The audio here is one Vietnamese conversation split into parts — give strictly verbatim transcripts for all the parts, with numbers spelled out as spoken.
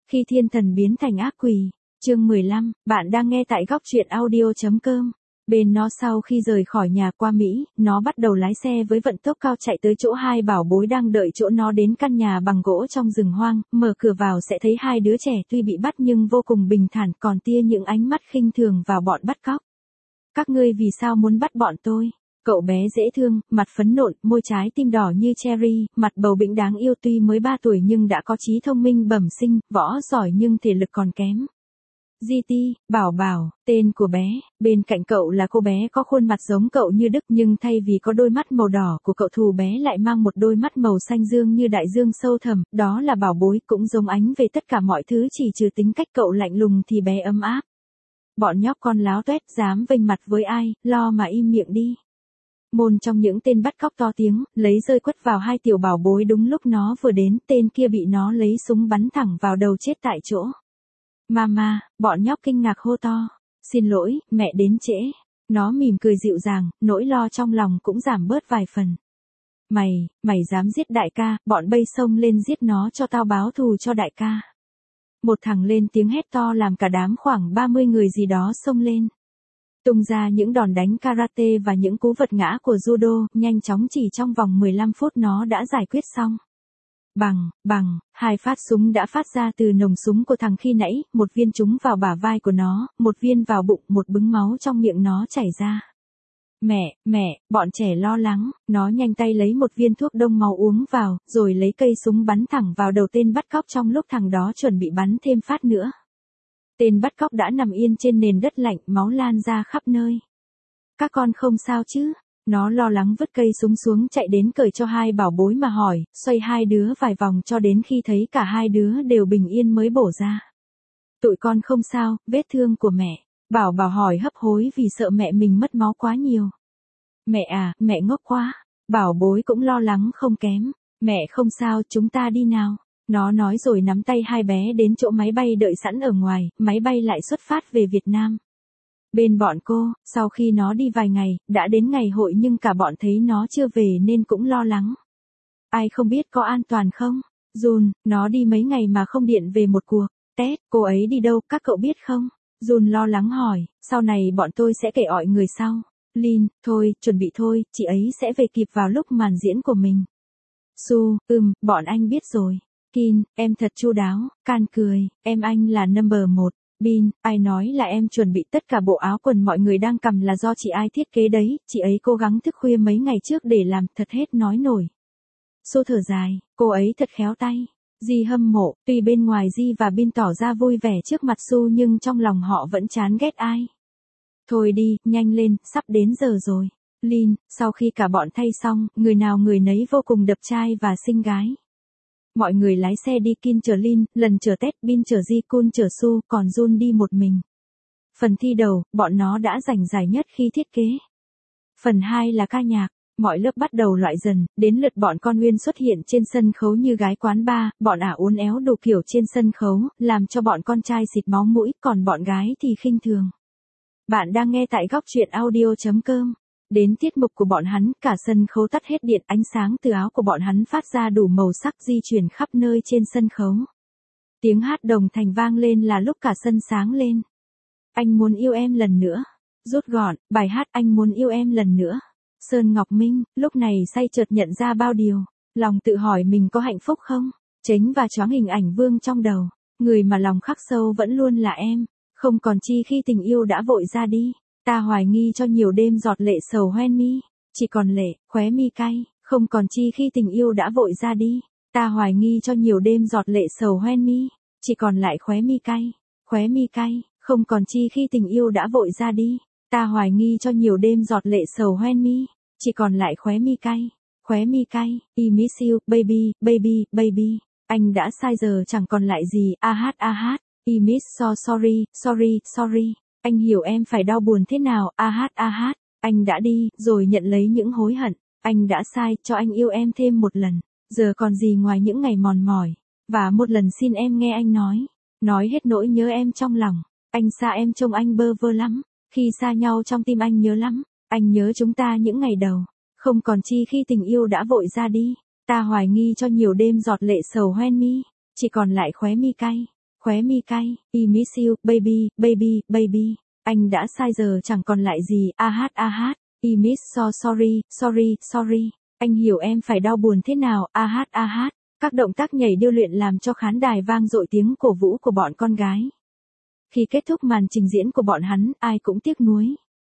Khi thiên thần biến thành ác quỷ. Chương mười lăm, bạn đang nghe tại góc truyện audio.com. Bên nó sau khi rời khỏi nhà qua Mỹ, nó bắt đầu lái xe với vận tốc cao chạy tới chỗ hai bảo bối đang đợi chỗ nó đến căn nhà bằng gỗ trong rừng hoang, mở cửa vào sẽ thấy hai đứa trẻ tuy bị bắt nhưng vô cùng bình thản còn tia những ánh mắt khinh thường vào bọn bắt cóc. Các ngươi vì sao muốn bắt bọn tôi? Cậu bé dễ thương, mặt phấn nộn, môi trái tim đỏ như cherry, mặt bầu bĩnh đáng yêu tuy mới ba tuổi nhưng đã có trí thông minh bẩm sinh, võ giỏi nhưng thể lực còn kém. giê tê, Bảo Bảo, tên của bé, bên cạnh cậu là cô bé có khuôn mặt giống cậu như Đức nhưng thay vì có đôi mắt màu đỏ của cậu thù bé lại mang một đôi mắt màu xanh dương như đại dương sâu thẳm, đó là Bảo Bối cũng giống Ánh về tất cả mọi thứ chỉ trừ tính cách cậu lạnh lùng thì bé ấm áp. Bọn nhóc con láo tuét dám vênh mặt với ai, lo mà im miệng đi. Một trong những tên bắt cóc to tiếng, lấy rơi quất vào hai tiểu bảo bối đúng lúc nó vừa đến, tên kia bị nó lấy súng bắn thẳng vào đầu chết tại chỗ. Mama, bọn nhóc kinh ngạc hô to. Xin lỗi, mẹ đến trễ. Nó mỉm cười dịu dàng, nỗi lo trong lòng cũng giảm bớt vài phần. Mày, mày dám giết đại ca, bọn bây xông lên giết nó cho tao báo thù cho đại ca. Một thằng lên tiếng hét to làm cả đám khoảng ba mươi người gì đó xông lên. Tung ra những đòn đánh karate và những cú vật ngã của judo, nhanh chóng chỉ trong vòng mười lăm phút nó đã giải quyết xong. Bằng, bằng, hai phát súng đã phát ra từ nòng súng của thằng khi nãy, một viên trúng vào bả vai của nó, một viên vào bụng, một bứng máu trong miệng nó chảy ra. Mẹ, mẹ, bọn trẻ lo lắng, nó nhanh tay lấy một viên thuốc đông máu uống vào, rồi lấy cây súng bắn thẳng vào đầu tên bắt cóc trong lúc thằng đó chuẩn bị bắn thêm phát nữa. Tên bắt cóc đã nằm yên trên nền đất lạnh, máu lan ra khắp nơi. Các con không sao chứ? Nó lo lắng vứt cây súng xuống chạy đến cởi cho hai bảo bối mà hỏi, xoay hai đứa vài vòng cho đến khi thấy cả hai đứa đều bình yên mới bổ ra. Tụi con không sao, vết thương của mẹ. Bảo Bảo hỏi hấp hối vì sợ mẹ mình mất máu quá nhiều. Mẹ à, mẹ ngốc quá. Bảo bối cũng lo lắng không kém. Mẹ không sao, chúng ta đi nào. Nó nói rồi nắm tay hai bé đến chỗ máy bay đợi sẵn ở ngoài, máy bay lại xuất phát về Việt Nam. Bên bọn cô, sau khi nó đi vài ngày, đã đến ngày hội nhưng cả bọn thấy nó chưa về nên cũng lo lắng. Ai không biết có an toàn không? Jun, nó đi mấy ngày mà không điện về một cuộc. Tết, cô ấy đi đâu, các cậu biết không? Jun lo lắng hỏi, sau này bọn tôi sẽ kể ọi người sau. Lin, thôi, chuẩn bị thôi, chị ấy sẽ về kịp vào lúc màn diễn của mình. Su, ừm, bọn anh biết rồi. Kin, em thật chu đáo, Can cười, em anh là number một. Bin, ai nói là em chuẩn bị tất cả bộ áo quần mọi người đang cầm là do chị ai thiết kế đấy, chị ấy cố gắng thức khuya mấy ngày trước để làm, thật hết nói nổi. Su thở dài, cô ấy thật khéo tay. Di hâm mộ, tuy bên ngoài Di và Bin tỏ ra vui vẻ trước mặt Su nhưng trong lòng họ vẫn chán ghét ai. Thôi đi, nhanh lên, sắp đến giờ rồi. Lin, sau khi cả bọn thay xong, người nào người nấy vô cùng đập trai và xinh gái. Mọi người lái xe đi, Kin chở Lin, lần chở Ted, Bin chở Ji, Kun chở Su, còn Jun đi một mình. Phần thi đầu, bọn nó đã giành giải nhất khi thiết kế. Phần hai là ca nhạc. Mọi lớp bắt đầu loại dần, đến lượt bọn con Nguyên xuất hiện trên sân khấu như gái quán bar, bọn ả uốn éo đủ kiểu trên sân khấu, làm cho bọn con trai xịt máu mũi, còn bọn gái thì khinh thường. Bạn đang nghe tại góc truyện audio.com. Đến tiết mục của bọn hắn, cả sân khấu tắt hết điện, ánh sáng từ áo của bọn hắn phát ra đủ màu sắc di chuyển khắp nơi trên sân khấu. Tiếng hát đồng thành vang lên là lúc cả sân sáng lên. Anh muốn yêu em lần nữa. Rút gọn, bài hát Anh muốn yêu em lần nữa. Sơn Ngọc Minh, lúc này say chợt nhận ra bao điều. Lòng tự hỏi mình có hạnh phúc không? Chánh và choáng hình ảnh vương trong đầu. Người mà lòng khắc sâu vẫn luôn là em. Không còn chi khi tình yêu đã vội ra đi. Ta hoài nghi cho nhiều đêm giọt lệ sầu hoen mi. Chỉ còn lệ, khóe mi cay. Không còn chi khi tình yêu đã vội ra đi. Ta hoài nghi cho nhiều đêm giọt lệ sầu hoen mi. Chỉ còn lại khóe mi cay. Khóe mi cay. Không còn chi khi tình yêu đã vội ra đi. Ta hoài nghi cho nhiều đêm giọt lệ sầu hoen mi. Chỉ còn lại khóe mi cay. Khóe mi cay. I miss you, baby, baby, baby. Anh đã sai giờ chẳng còn lại gì. A hát a hát. I miss so sorry, sorry, sorry. Anh hiểu em phải đau buồn thế nào. A hát a hát. Anh đã đi, rồi nhận lấy những hối hận. Anh đã sai, cho anh yêu em thêm một lần. Giờ còn gì ngoài những ngày mòn mỏi. Và một lần xin em nghe anh nói. Nói hết nỗi nhớ em trong lòng. Anh xa em trông anh bơ vơ lắm. Khi xa nhau trong tim anh nhớ lắm. Anh nhớ chúng ta những ngày đầu. Không còn chi khi tình yêu đã vội ra đi. Ta hoài nghi cho nhiều đêm giọt lệ sầu hoen mi. Chỉ còn lại khóe mi cay. Khóe mi cay, I miss you, baby, baby, baby. Anh đã sai giờ chẳng còn lại gì, a hát a hát. I miss so sorry, sorry, sorry. Anh hiểu em phải đau buồn thế nào, a hát a hát. Các động tác nhảy điêu luyện làm cho khán đài vang dội tiếng cổ vũ của bọn con gái. Khi kết thúc màn trình diễn của bọn hắn, ai cũng tiếc nuối.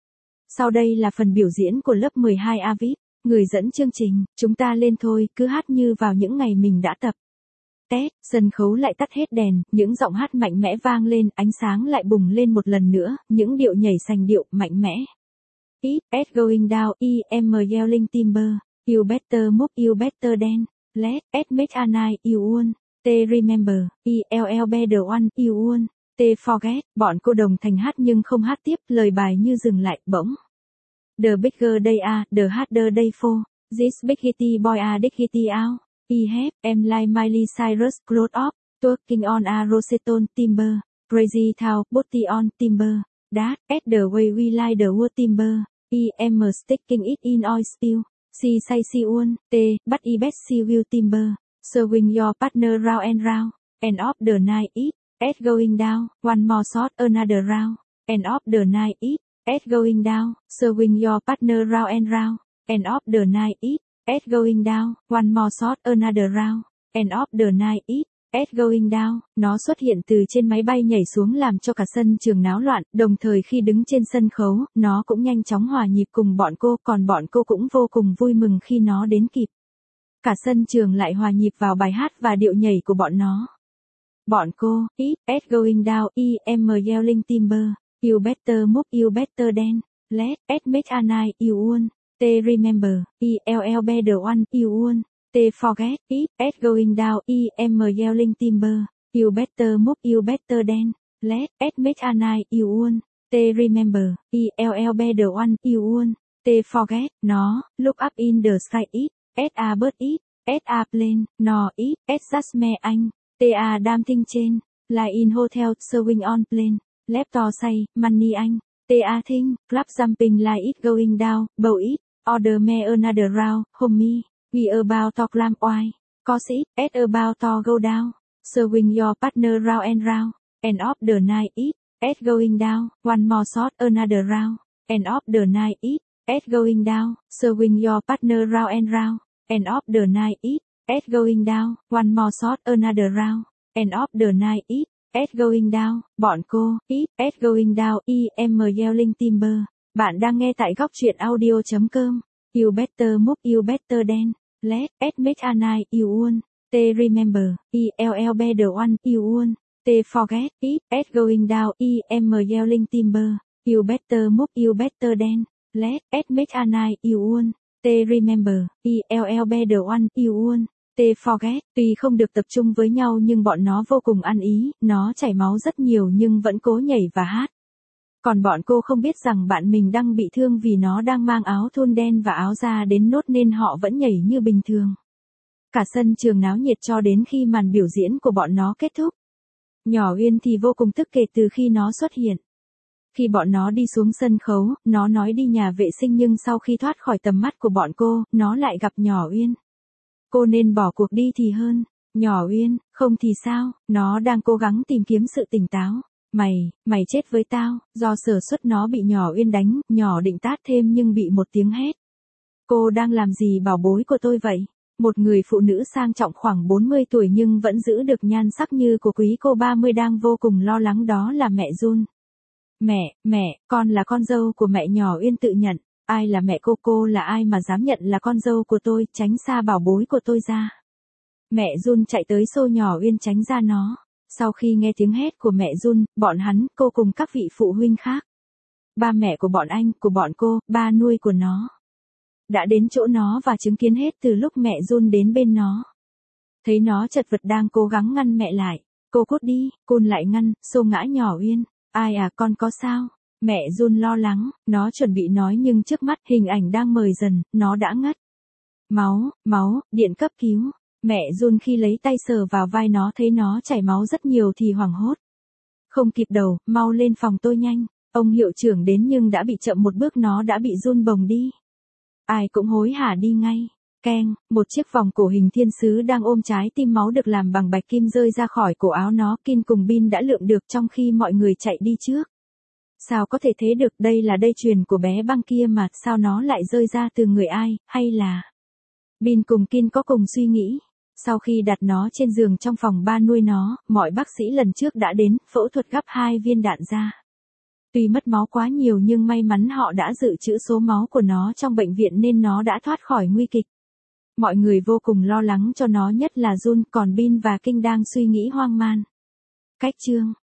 Sau đây là phần biểu diễn của lớp mười hai A vê i pê. Người dẫn chương trình, chúng ta lên thôi, cứ hát như vào những ngày mình đã tập. Tét, sân khấu lại tắt hết đèn, những giọng hát mạnh mẽ vang lên, ánh sáng lại bùng lên một lần nữa, những điệu nhảy sành điệu, mạnh mẽ. It, it's going down, I am yelling timber, you better move, you better dance, let, it make a night, you won, they remember, I L B the one, you won, they forget, bọn cô đồng thành hát nhưng không hát tiếp, lời bài như dừng lại, bỗng. The bigger they are, the harder they fall, this big hitty boy are dig hitty out. I have, em like Miley Cyrus, close up, twerking on a Rosetton timber, crazy town, booty on timber, that, at the way we like the wood timber, I am sticking it in oil spill, she say she won, T, but I bet she will timber, swing your partner round and round, end of the night it, at going down, one more shot another round, end of the night it, at going down, swing your partner round and round, end of the night it. It's going down, one more shot another round, end of the night it, it's going down. Nó xuất hiện từ trên máy bay nhảy xuống làm cho cả sân trường náo loạn, đồng thời khi đứng trên sân khấu, nó cũng nhanh chóng hòa nhịp cùng bọn cô, còn bọn cô cũng vô cùng vui mừng khi nó đến kịp. Cả sân trường lại hòa nhịp vào bài hát và điệu nhảy của bọn nó. Bọn cô, it, it's going down, I am yelling timber, you better move, you better dance, let, it make a night, you won. They remember, I L B the one, you won. They forget, it, it's going down, I am yelling timber. You better move, you better dance. Let, it make a night, you won. They remember, I L B the one, you won. They forget, nó, look up in the sky, it, it's a bird, it, it's a plane, no, it, it's just me anh. They are damn thing trên, like in hotel, swing on plane. Laptop say, money anh. They are thing, club jumping like it going down, bow it. Order me another round, homie, we about to climb why, cause it, it's about to go down, swing your partner round and round, end of the night it, it's going down, one more shot another round, end of the night it, it's going down, swing your partner round and round, end of the night it, it's going down, one more shot another round, end of the night it, it's going down. Bọn cô, it, it's going down, I am yelling timber. Bạn đang nghe tại góc truyện audio chấm com. You better move, you better dance. Let, it make a night, you won. They remember, I L B the one, you won. They forget, it, it's going down, I am yelling timber. You better move, you better dance. Let, it make a night, you won. They remember, I L B the one, you won. They forget, tuy không được tập trung với nhau nhưng bọn nó vô cùng ăn ý, nó chảy máu rất nhiều nhưng vẫn cố nhảy và hát. Còn bọn cô không biết rằng bạn mình đang bị thương vì nó đang mang áo thun đen và áo da đến nốt nên họ vẫn nhảy như bình thường. Cả sân trường náo nhiệt cho đến khi màn biểu diễn của bọn nó kết thúc. Nhỏ Uyên thì vô cùng tức kể từ khi nó xuất hiện. Khi bọn nó đi xuống sân khấu, nó nói đi nhà vệ sinh nhưng sau khi thoát khỏi tầm mắt của bọn cô, nó lại gặp Nhỏ Uyên. Cô nên bỏ cuộc đi thì hơn. Nhỏ Uyên, không thì sao, nó đang cố gắng tìm kiếm sự tỉnh táo. Mày, mày chết với tao, do sở suất nó bị Nhỏ Uyên đánh, Nhỏ định tát thêm nhưng bị một tiếng hét. Cô đang làm gì bảo bối của tôi vậy? Một người phụ nữ sang trọng khoảng bốn mươi tuổi nhưng vẫn giữ được nhan sắc như của quý cô ba mươi đang vô cùng lo lắng, đó là mẹ Jun. Mẹ, mẹ, con là con dâu của mẹ, Nhỏ Uyên tự nhận. Ai là mẹ cô? Cô là ai mà dám nhận là con dâu của tôi, tránh xa bảo bối của tôi ra. Mẹ Jun chạy tới xô Nhỏ Uyên tránh ra nó. Sau khi nghe tiếng hét của mẹ Jun, bọn hắn, cô cùng các vị phụ huynh khác, ba mẹ của bọn anh, của bọn cô, ba nuôi của nó, đã đến chỗ nó và chứng kiến hết từ lúc mẹ Jun đến bên nó. Thấy nó chật vật đang cố gắng ngăn mẹ lại. Cô cút đi, Cun lại ngăn, xô ngã Nhỏ Uyên. Ai à, con có sao? Mẹ Jun lo lắng, nó chuẩn bị nói nhưng trước mắt hình ảnh đang mờ dần, nó đã ngất. Máu, máu, điện cấp cứu. Mẹ Jun khi lấy tay sờ vào vai nó thấy nó chảy máu rất nhiều thì hoảng hốt. Không kịp đầu, mau lên phòng tôi nhanh. Ông hiệu trưởng đến nhưng đã bị chậm một bước, nó đã bị run bồng đi. Ai cũng hối hả đi ngay. Keng, một chiếc vòng cổ hình thiên sứ đang ôm trái tim máu được làm bằng bạch kim rơi ra khỏi cổ áo nó. Kin cùng Bin đã lượm được trong khi mọi người chạy đi trước. Sao có thể thế được, đây là dây chuyền của bé băng kia mà, sao nó lại rơi ra từ người ai, hay là... Bin cùng Kin có cùng suy nghĩ. Sau khi đặt nó trên giường trong phòng ba nuôi nó, mọi bác sĩ lần trước đã đến, phẫu thuật gắp hai viên đạn ra. Tuy mất máu quá nhiều nhưng may mắn họ đã dự trữ số máu của nó trong bệnh viện nên nó đã thoát khỏi nguy kịch. Mọi người vô cùng lo lắng cho nó, nhất là Jun, còn Bin và King đang suy nghĩ hoang man. Cách chương